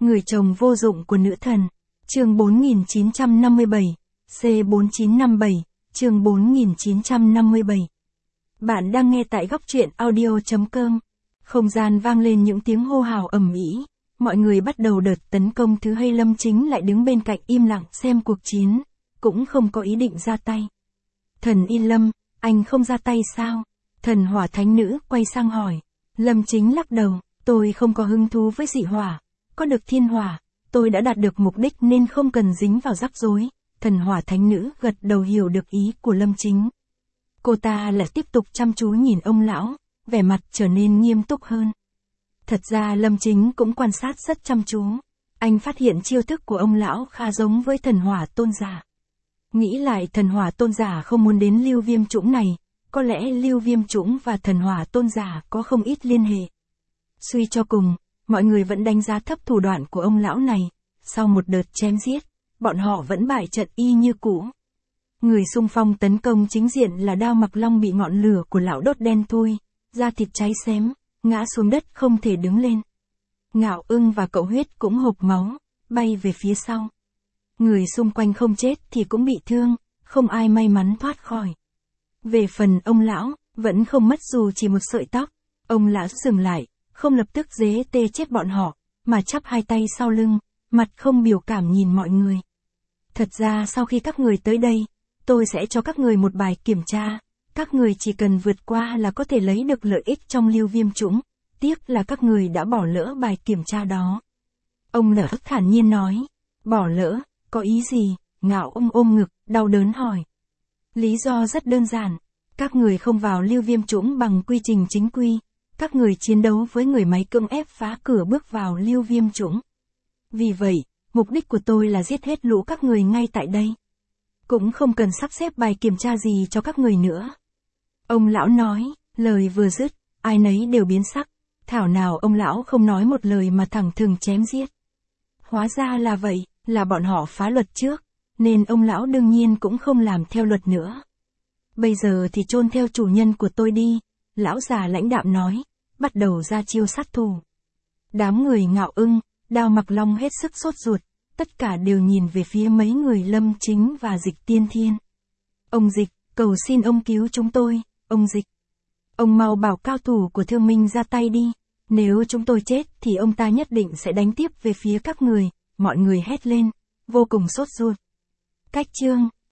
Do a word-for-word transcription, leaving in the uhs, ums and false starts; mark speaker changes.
Speaker 1: Người chồng vô dụng của nữ thần. Chương bốn nghìn chín trăm năm mươi bảy, C bốn chín năm bảy, chương bốn nghìn chín trăm năm mươi bảy. Bạn đang nghe tại góc truyện audio chấm com. Không gian vang lên những tiếng hô hào ầm ĩ, mọi người bắt đầu đợt tấn công thứ hay. Lâm Chính lại đứng bên cạnh im lặng xem cuộc chiến, cũng không có ý định ra tay. Thần Y Lâm, anh không ra tay sao? Thần Hỏa Thánh Nữ quay sang hỏi. Lâm Chính lắc đầu, tôi không có hứng thú với dị hỏa, có được thiên hỏa, tôi đã đạt được mục đích nên không cần dính vào rắc rối. Thần Hỏa Thánh Nữ gật đầu hiểu được ý của Lâm Chính. Cô ta lại tiếp tục chăm chú nhìn ông lão, vẻ mặt trở nên nghiêm túc hơn. Thật ra Lâm Chính cũng quan sát rất chăm chú. Anh phát hiện chiêu thức của ông lão khá giống với thần hỏa tôn giả. Nghĩ lại thần hỏa tôn giả không muốn đến Lưu Viêm Chũng này, có lẽ Lưu Viêm Chũng và thần hỏa tôn giả có không ít liên hệ. Suy cho cùng, mọi người vẫn đánh giá thấp thủ đoạn của ông lão này. Sau một đợt chém giết, bọn họ vẫn bại trận y như cũ. Người xung phong tấn công chính diện là Đao Mặc Long bị ngọn lửa của lão đốt đen thui, da thịt cháy xém, ngã xuống đất không thể đứng lên. Ngạo Ưng và Cậu Huyết cũng hộc máu, bay về phía sau. Người xung quanh không chết thì cũng bị thương, không ai may mắn thoát khỏi. Về phần ông lão, vẫn không mất dù chỉ một sợi tóc. Ông lão dừng lại, không lập tức giết tê chết bọn họ, mà chắp hai tay sau lưng, mặt không biểu cảm nhìn mọi người. Thật ra sau khi các người tới đây, tôi sẽ cho các người một bài kiểm tra. Các người chỉ cần vượt qua là có thể lấy được lợi ích trong Lưu Viêm Chũng. Tiếc là các người đã bỏ lỡ bài kiểm tra đó. Ông Nở thản nhiên nói. Bỏ lỡ, có ý gì? Ngạo Ưng ôm ngực, đau đớn hỏi. Lý do rất đơn giản. Các người không vào Lưu Viêm Chũng bằng quy trình chính quy. Các người chiến đấu với người máy cưỡng ép phá cửa bước vào Lưu Viêm Chũng. Vì vậy, mục đích của tôi là giết hết lũ các người ngay tại đây. Cũng không cần sắp xếp bài kiểm tra gì cho các người nữa. Ông lão nói, lời vừa dứt, ai nấy đều biến sắc. Thảo nào ông lão không nói một lời mà thẳng thừng chém giết. Hóa ra là vậy, là bọn họ phá luật trước, nên ông lão đương nhiên cũng không làm theo luật nữa. Bây giờ thì chôn theo chủ nhân của tôi đi, lão già lãnh đạm nói, bắt đầu ra chiêu sát thủ. Đám người Ngạo Ưng, Đao Mặc Long hết sức sốt ruột, tất cả đều nhìn về phía mấy người Lâm Chính và Dịch Tiên Thiên. Ông Dịch, cầu xin ông cứu chúng tôi, ông Dịch. Ông mau bảo cao thủ của Thương Minh ra tay đi, nếu chúng tôi chết thì ông ta nhất định sẽ đánh tiếp về phía các người, mọi người hét lên, vô cùng sốt ruột. Cách chương,